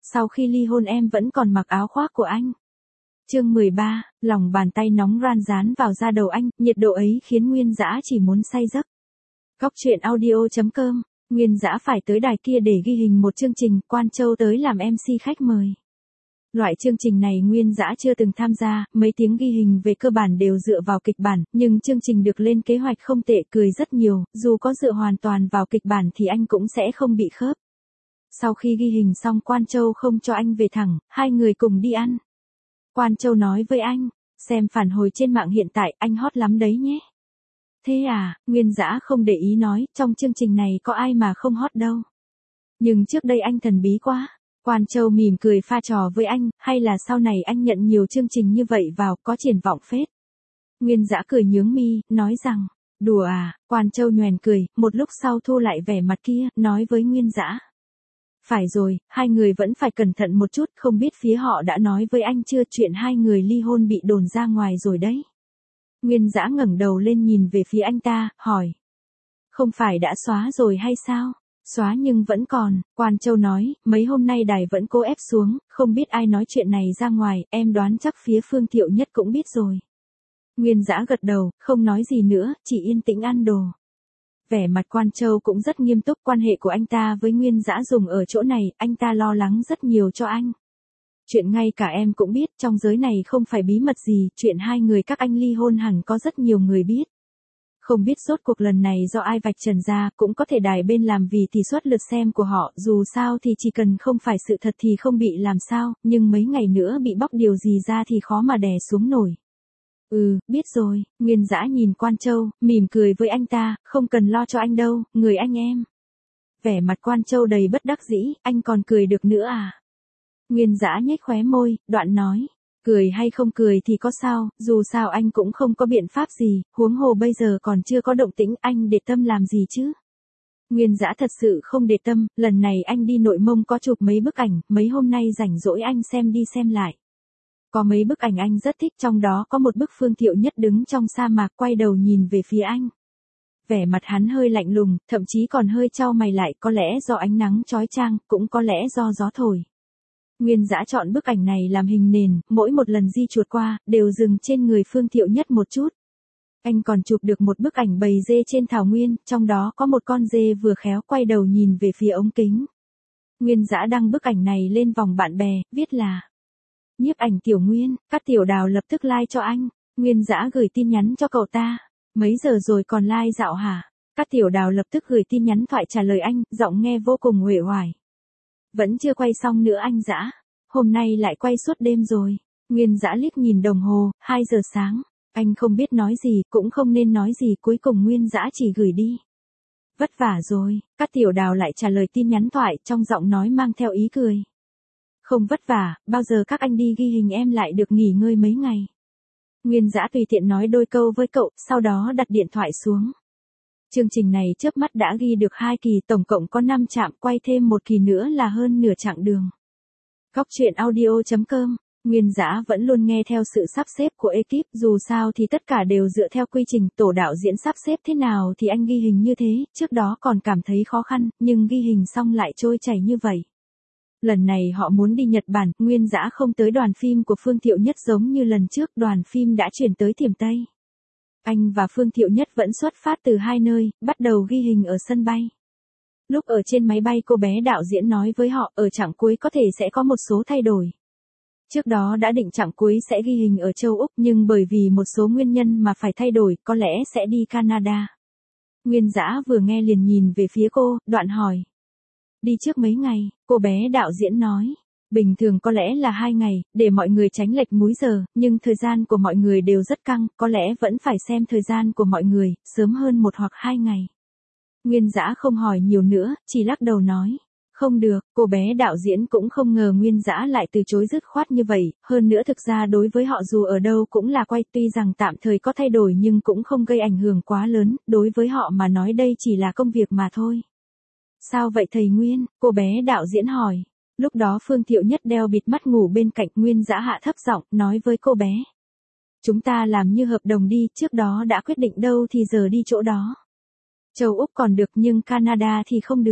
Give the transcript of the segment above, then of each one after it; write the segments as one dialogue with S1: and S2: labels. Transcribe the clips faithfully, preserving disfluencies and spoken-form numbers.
S1: Sau khi ly hôn em vẫn còn mặc áo khoác của anh. Chương mười ba, lòng bàn tay nóng ran dán vào da đầu anh, nhiệt độ ấy khiến Nguyên Dã chỉ muốn say giấc. Góc truyện audio chấm com, Nguyên Dã phải tới đài kia để ghi hình một chương trình, Quan Châu tới làm em xê khách mời. Loại chương trình này Nguyên Dã chưa từng tham gia, mấy tiếng ghi hình về cơ bản đều dựa vào kịch bản, nhưng chương trình được lên kế hoạch không tệ, cười rất nhiều, dù có dựa hoàn toàn vào kịch bản thì anh cũng sẽ không bị khớp. Sau khi ghi hình xong Quan Châu không cho anh về thẳng, hai người cùng đi ăn. Quan Châu nói với anh, xem phản hồi trên mạng hiện tại anh hot lắm đấy nhé. Thế à, Nguyên Dã không để ý nói, trong chương trình này có ai mà không hot đâu. Nhưng trước đây anh thần bí quá. Quan Châu mỉm cười pha trò với anh, hay là sau này anh nhận nhiều chương trình như vậy vào, có triển vọng phết. Nguyên Dã cười nhướng mi, nói rằng, đùa à, Quan Châu nhoẻn cười, một lúc sau thu lại vẻ mặt kia, nói với Nguyên Dã. Phải rồi, hai người vẫn phải cẩn thận một chút, không biết phía họ đã nói với anh chưa, chuyện hai người ly hôn bị đồn ra ngoài rồi đấy. Nguyên Dã ngẩng đầu lên nhìn về phía anh ta, hỏi. Không phải đã xóa rồi hay sao? Xóa nhưng vẫn còn, Quan Châu nói, mấy hôm nay đài vẫn cố ép xuống, không biết ai nói chuyện này ra ngoài, em đoán chắc phía Phương Thiệu Nhất cũng biết rồi. Nguyên Dã gật đầu, không nói gì nữa, chỉ yên tĩnh ăn đồ. Vẻ mặt Quan Châu cũng rất nghiêm túc, quan hệ của anh ta với Nguyên Dã dùng ở chỗ này, anh ta lo lắng rất nhiều cho anh. Chuyện ngay cả em cũng biết, trong giới này không phải bí mật gì, chuyện hai người các anh ly hôn hẳn có rất nhiều người biết. Không biết rốt cuộc lần này do ai vạch trần ra, cũng có thể đài bên làm vì thì suất lượt xem của họ, dù sao thì chỉ cần không phải sự thật thì không bị làm sao, nhưng mấy ngày nữa bị bóc điều gì ra thì khó mà đè xuống nổi. Ừ, biết rồi, Nguyên Dã nhìn Quan Châu, mỉm cười với anh ta, không cần lo cho anh đâu, người anh em. Vẻ mặt Quan Châu đầy bất đắc dĩ, anh còn cười được nữa à? Nguyên Dã nhếch khóe môi, đoạn nói. Cười hay không cười thì có sao, dù sao anh cũng không có biện pháp gì, huống hồ bây giờ còn chưa có động tĩnh, anh để tâm làm gì chứ? Nguyên Dã thật sự không để tâm, lần này anh đi Nội Mông có chụp mấy bức ảnh, mấy hôm nay rảnh rỗi anh xem đi xem lại. Có mấy bức ảnh anh rất thích, trong đó có một bức Phương Thiệu Nhất đứng trong sa mạc quay đầu nhìn về phía anh. Vẻ mặt hắn hơi lạnh lùng, thậm chí còn hơi chau mày lại, có lẽ do ánh nắng chói chang, cũng có lẽ do gió thổi. Nguyên Dã chọn bức ảnh này làm hình nền, mỗi một lần di chuột qua, đều dừng trên người Phương Thiệu Nhất một chút. Anh còn chụp được một bức ảnh bầy dê trên thảo nguyên, trong đó có một con dê vừa khéo quay đầu nhìn về phía ống kính. Nguyên Dã đăng bức ảnh này lên vòng bạn bè, viết là nhiếp ảnh Tiểu Nguyên, các tiểu đào lập tức like cho anh. Nguyên Dã gửi tin nhắn cho cậu ta. Mấy giờ rồi còn like dạo hả? Các tiểu đào lập tức gửi tin nhắn thoại trả lời anh, giọng nghe vô cùng uể oải. Vẫn chưa quay xong nữa anh Dã. Hôm nay lại quay suốt đêm rồi. Nguyên Dã liếc nhìn đồng hồ, hai giờ sáng. Anh không biết nói gì, cũng không nên nói gì, cuối cùng Nguyên Dã chỉ gửi đi. Vất vả rồi, các tiểu đào lại trả lời tin nhắn thoại, trong giọng nói mang theo ý cười. Không vất vả, bao giờ các anh đi ghi hình em lại được nghỉ ngơi mấy ngày. Nguyên Dã tùy tiện nói đôi câu với cậu, sau đó đặt điện thoại xuống. Chương trình này chớp mắt đã ghi được hai kỳ, tổng cộng có năm trạm, quay thêm một kỳ nữa là hơn nửa chặng đường. Góc truyện audio chấm com, Nguyên Dã vẫn luôn nghe theo sự sắp xếp của ekip, dù sao thì tất cả đều dựa theo quy trình, tổ đạo diễn sắp xếp thế nào thì anh ghi hình như thế, trước đó còn cảm thấy khó khăn, nhưng ghi hình xong lại trôi chảy như vậy. Lần này họ muốn đi Nhật Bản, Nguyên Dã không tới đoàn phim của Phương Thiệu Nhất giống như lần trước, đoàn phim đã chuyển tới Thiểm Tây. Anh và Phương Thiệu Nhất vẫn xuất phát từ hai nơi, bắt đầu ghi hình ở sân bay. Lúc ở trên máy bay cô bé đạo diễn nói với họ, ở chặng cuối có thể sẽ có một số thay đổi. Trước đó đã định chặng cuối sẽ ghi hình ở châu Úc, nhưng bởi vì một số nguyên nhân mà phải thay đổi, có lẽ sẽ đi Canada. Nguyên Dã vừa nghe liền nhìn về phía cô, đoạn hỏi. Đi trước mấy ngày, cô bé đạo diễn nói. Bình thường có lẽ là hai ngày, để mọi người tránh lệch múi giờ, nhưng thời gian của mọi người đều rất căng, có lẽ vẫn phải xem thời gian của mọi người, sớm hơn một hoặc hai ngày. Nguyên Dã không hỏi nhiều nữa, chỉ lắc đầu nói. Không được, cô bé đạo diễn cũng không ngờ Nguyên Dã lại từ chối dứt khoát như vậy, hơn nữa thực ra đối với họ dù ở đâu cũng là quay, tuy rằng tạm thời có thay đổi nhưng cũng không gây ảnh hưởng quá lớn, đối với họ mà nói đây chỉ là công việc mà thôi. Sao vậy thầy Nguyên, cô bé đạo diễn hỏi. Lúc đó Phương Thiệu Nhất đeo bịt mắt ngủ bên cạnh, Nguyên Dã hạ thấp giọng, nói với cô bé. Chúng ta làm như hợp đồng đi, trước đó đã quyết định đâu thì giờ đi chỗ đó. Châu Úc còn được nhưng Canada thì không được.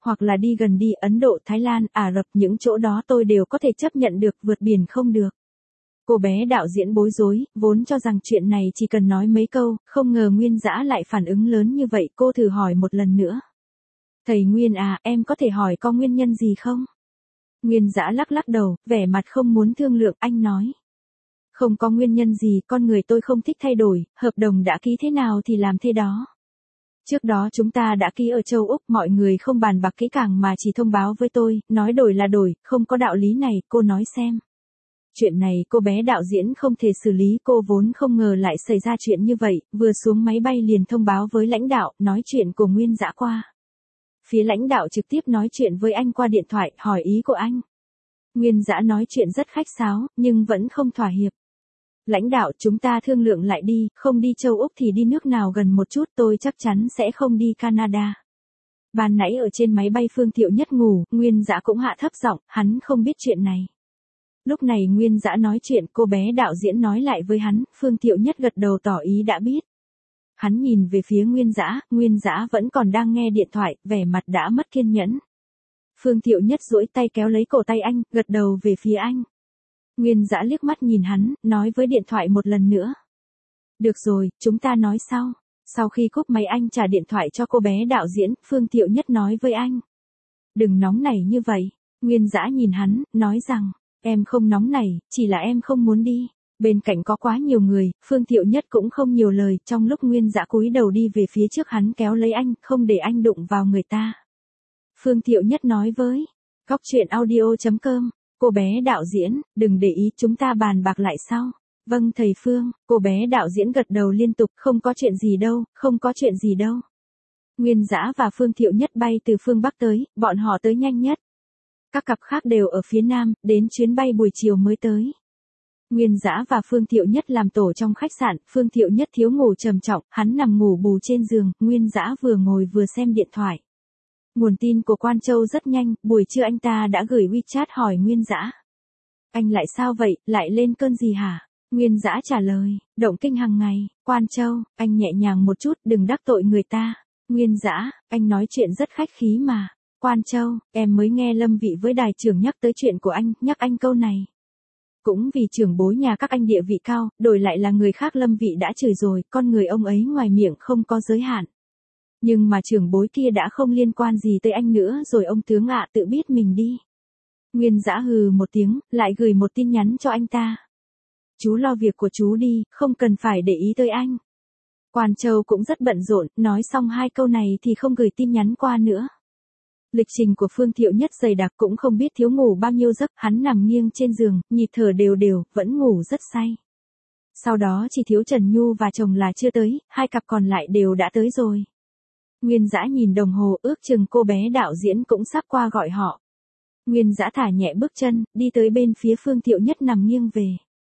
S1: hoặc là đi gần đi, Ấn Độ, Thái Lan, Ả Rập, những chỗ đó tôi đều có thể chấp nhận được, vượt biển không được. Cô bé đạo diễn bối rối, vốn cho rằng chuyện này chỉ cần nói mấy câu, không ngờ Nguyên Dã lại phản ứng lớn như vậy, cô thử hỏi một lần nữa. Thầy Nguyên à, em có thể hỏi có nguyên nhân gì không? Nguyên Dã lắc lắc đầu, vẻ mặt không muốn thương lượng, anh nói. Không có nguyên nhân gì, con người tôi không thích thay đổi, hợp đồng đã ký thế nào thì làm thế đó. Trước đó chúng ta đã ký ở châu Úc, mọi người không bàn bạc kỹ càng mà chỉ thông báo với tôi, nói đổi là đổi, không có đạo lý này, cô nói xem. Chuyện này cô bé đạo diễn không thể xử lý, cô vốn không ngờ lại xảy ra chuyện như vậy, vừa xuống máy bay liền thông báo với lãnh đạo, nói chuyện của Nguyên Dã qua. Phía lãnh đạo trực tiếp nói chuyện với anh qua điện thoại, hỏi ý của anh. Nguyên Dã nói chuyện rất khách sáo, nhưng vẫn không thỏa hiệp. Lãnh đạo, chúng ta thương lượng lại đi, không đi châu Úc thì đi nước nào gần một chút, tôi chắc chắn sẽ không đi Canada. Ban nãy ở trên máy bay Phương Thiệu Nhất ngủ, Nguyên Dã cũng hạ thấp giọng, hắn không biết chuyện này. Lúc này Nguyên Dã nói chuyện, cô bé đạo diễn nói lại với hắn, Phương Thiệu Nhất gật đầu tỏ ý đã biết. Hắn nhìn về phía Nguyên Dã, Nguyên Dã vẫn còn đang nghe điện thoại, vẻ mặt đã mất kiên nhẫn. Phương Thiệu Nhất duỗi tay kéo lấy cổ tay anh, gật đầu về phía anh. Nguyên Dã liếc mắt nhìn hắn, nói với điện thoại một lần nữa. Được rồi, chúng ta nói sau. Sau khi cúp máy anh trả điện thoại cho cô bé đạo diễn, Phương Thiệu Nhất nói với anh. Đừng nóng nảy như vậy. Nguyên Dã nhìn hắn, nói rằng, em không nóng nảy, chỉ là em không muốn đi. Bên cạnh có quá nhiều người, Phương Thiệu Nhất cũng không nhiều lời, trong lúc Nguyên Dã cúi đầu đi về phía trước hắn kéo lấy anh, không để anh đụng vào người ta. Phương Thiệu Nhất nói với, góc truyện audio chấm com, cô bé đạo diễn, đừng để ý, chúng ta bàn bạc lại sau. Vâng thầy Phương, cô bé đạo diễn gật đầu liên tục, không có chuyện gì đâu, không có chuyện gì đâu. Nguyên Dã và Phương Thiệu Nhất bay từ phương Bắc tới, bọn họ tới nhanh nhất. Các cặp khác đều ở phía Nam, đến chuyến bay buổi chiều mới tới. Nguyên Dã và Phương Thiệu Nhất làm tổ trong khách sạn, Phương Thiệu Nhất thiếu ngủ trầm trọng, hắn nằm ngủ bù trên giường, Nguyên Dã vừa ngồi vừa xem điện thoại. Nguồn tin của Quan Châu rất nhanh, buổi trưa anh ta đã gửi WeChat hỏi Nguyên Dã. Anh lại sao vậy, lại lên cơn gì hả? Nguyên Dã trả lời, động kinh hàng ngày. Quan Châu, anh nhẹ nhàng một chút, đừng đắc tội người ta. Nguyên Dã, anh nói chuyện rất khách khí mà. Quan Châu, em mới nghe Lâm Vị với đài trưởng nhắc tới chuyện của anh, nhắc anh câu này. Cũng vì trưởng bối nhà các anh địa vị cao, đổi lại là người khác Lâm Vị đã chửi rồi, con người ông ấy ngoài miệng không có giới hạn. Nhưng mà trưởng bối kia đã không liên quan gì tới anh nữa rồi, ông tướng ạ tự biết mình đi. Nguyên Dã hừ một tiếng, lại gửi một tin nhắn cho anh ta. Chú lo việc của chú đi, không cần phải để ý tới anh. Quan Châu cũng rất bận rộn, nói xong hai câu này thì không gửi tin nhắn qua nữa. Lịch trình của Phương Thiệu Nhất dày đặc, cũng không biết thiếu ngủ bao nhiêu giấc, hắn nằm nghiêng trên giường, nhịp thở đều đều, vẫn ngủ rất say. Sau đó chỉ thiếu Trần Nhu và chồng là chưa tới, hai cặp còn lại đều đã tới rồi. Nguyên Dã nhìn đồng hồ, ước chừng cô bé đạo diễn cũng sắp qua gọi họ. Nguyên Dã thả nhẹ bước chân, đi tới bên phía Phương Thiệu Nhất nằm nghiêng về.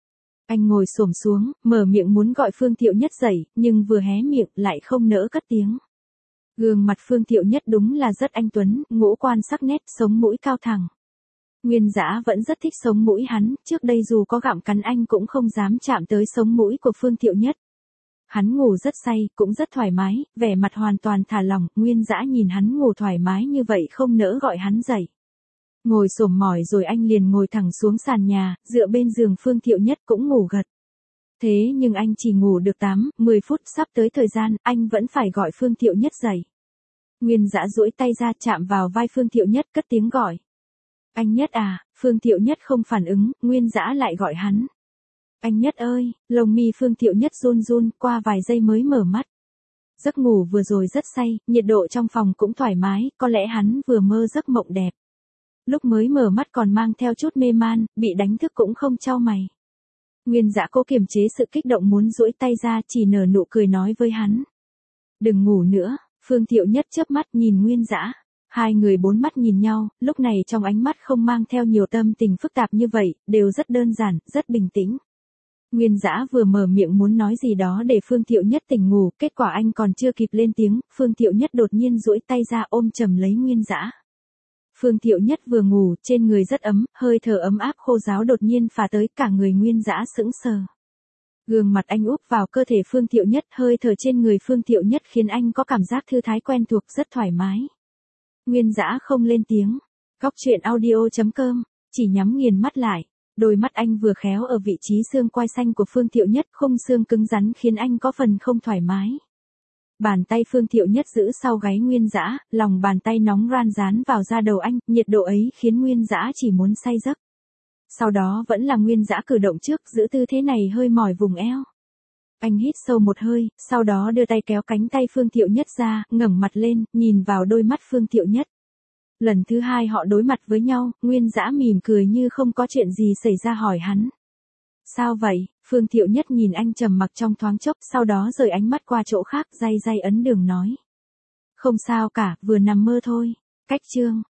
S1: Anh ngồi xổm xuống, mở miệng muốn gọi Phương Thiệu Nhất dậy, nhưng vừa hé miệng lại không nỡ cất tiếng. Gương mặt Phương Thiệu Nhất đúng là rất anh tuấn, ngũ quan sắc nét, sống mũi cao thẳng. Nguyên Dã vẫn rất thích sống mũi hắn, trước đây dù có gặm cắn anh cũng không dám chạm tới sống mũi của Phương Thiệu Nhất. Hắn ngủ rất say, cũng rất thoải mái, vẻ mặt hoàn toàn thả lỏng, Nguyên Dã nhìn hắn ngủ thoải mái như vậy không nỡ gọi hắn dậy. Ngồi xổm mỏi rồi anh liền ngồi thẳng xuống sàn nhà, dựa bên giường Phương Thiệu Nhất cũng ngủ gật. Thế nhưng anh chỉ ngủ được tám, mười phút, sắp tới thời gian, anh vẫn phải gọi Phương Thiệu Nhất dậy. Nguyên Dã duỗi tay ra chạm vào vai Phương Thiệu Nhất cất tiếng gọi. Anh Nhất à, Phương Thiệu Nhất không phản ứng, Nguyên Dã lại gọi hắn. Anh Nhất ơi, lông mi Phương Thiệu Nhất run run, qua vài giây mới mở mắt. Giấc ngủ vừa rồi rất say, nhiệt độ trong phòng cũng thoải mái, có lẽ hắn vừa mơ giấc mộng đẹp. Lúc mới mở mắt còn mang theo chút mê man, bị đánh thức cũng không chau mày. Nguyên Dã cố kiềm chế sự kích động muốn duỗi tay ra, chỉ nở nụ cười nói với hắn. Đừng ngủ nữa, Phương Thiệu Nhất chớp mắt nhìn Nguyên Dã. Hai người bốn mắt nhìn nhau, lúc này trong ánh mắt không mang theo nhiều tâm tình phức tạp như vậy, đều rất đơn giản, rất bình tĩnh. Nguyên Dã vừa mở miệng muốn nói gì đó để Phương Thiệu Nhất tỉnh ngủ, kết quả anh còn chưa kịp lên tiếng, Phương Thiệu Nhất đột nhiên duỗi tay ra ôm chầm lấy Nguyên Dã. Phương Thiệu Nhất vừa ngủ, trên người rất ấm, hơi thở ấm áp khô ráo đột nhiên phả tới, cả người Nguyên Dã sững sờ. Gương mặt anh úp vào cơ thể Phương Thiệu Nhất, hơi thở trên người Phương Thiệu Nhất khiến anh có cảm giác thư thái quen thuộc, rất thoải mái. Nguyên Dã không lên tiếng. Cóc truyện audio chấm com, chỉ nhắm nghiền mắt lại. Đôi mắt anh vừa khéo ở vị trí xương quai xanh của Phương Thiệu Nhất, khung xương cứng rắn khiến anh có phần không thoải mái. Bàn tay Phương Thiệu Nhất giữ sau gáy Nguyên Dã, lòng bàn tay nóng ran dán vào da đầu anh, nhiệt độ ấy khiến Nguyên Dã chỉ muốn say giấc. Sau đó vẫn là Nguyên Dã cử động trước, giữ tư thế này hơi mỏi vùng eo. Anh hít sâu một hơi, sau đó đưa tay kéo cánh tay Phương Thiệu Nhất ra, ngẩng mặt lên, nhìn vào đôi mắt Phương Thiệu Nhất. Lần thứ hai họ đối mặt với nhau, Nguyên Dã mỉm cười như không có chuyện gì xảy ra hỏi hắn. Sao vậy? Phương Thiệu Nhất nhìn anh trầm mặc trong thoáng chốc, sau đó rời ánh mắt qua chỗ khác, day day ấn đường nói. Không sao cả, vừa nằm mơ thôi. Cách chương.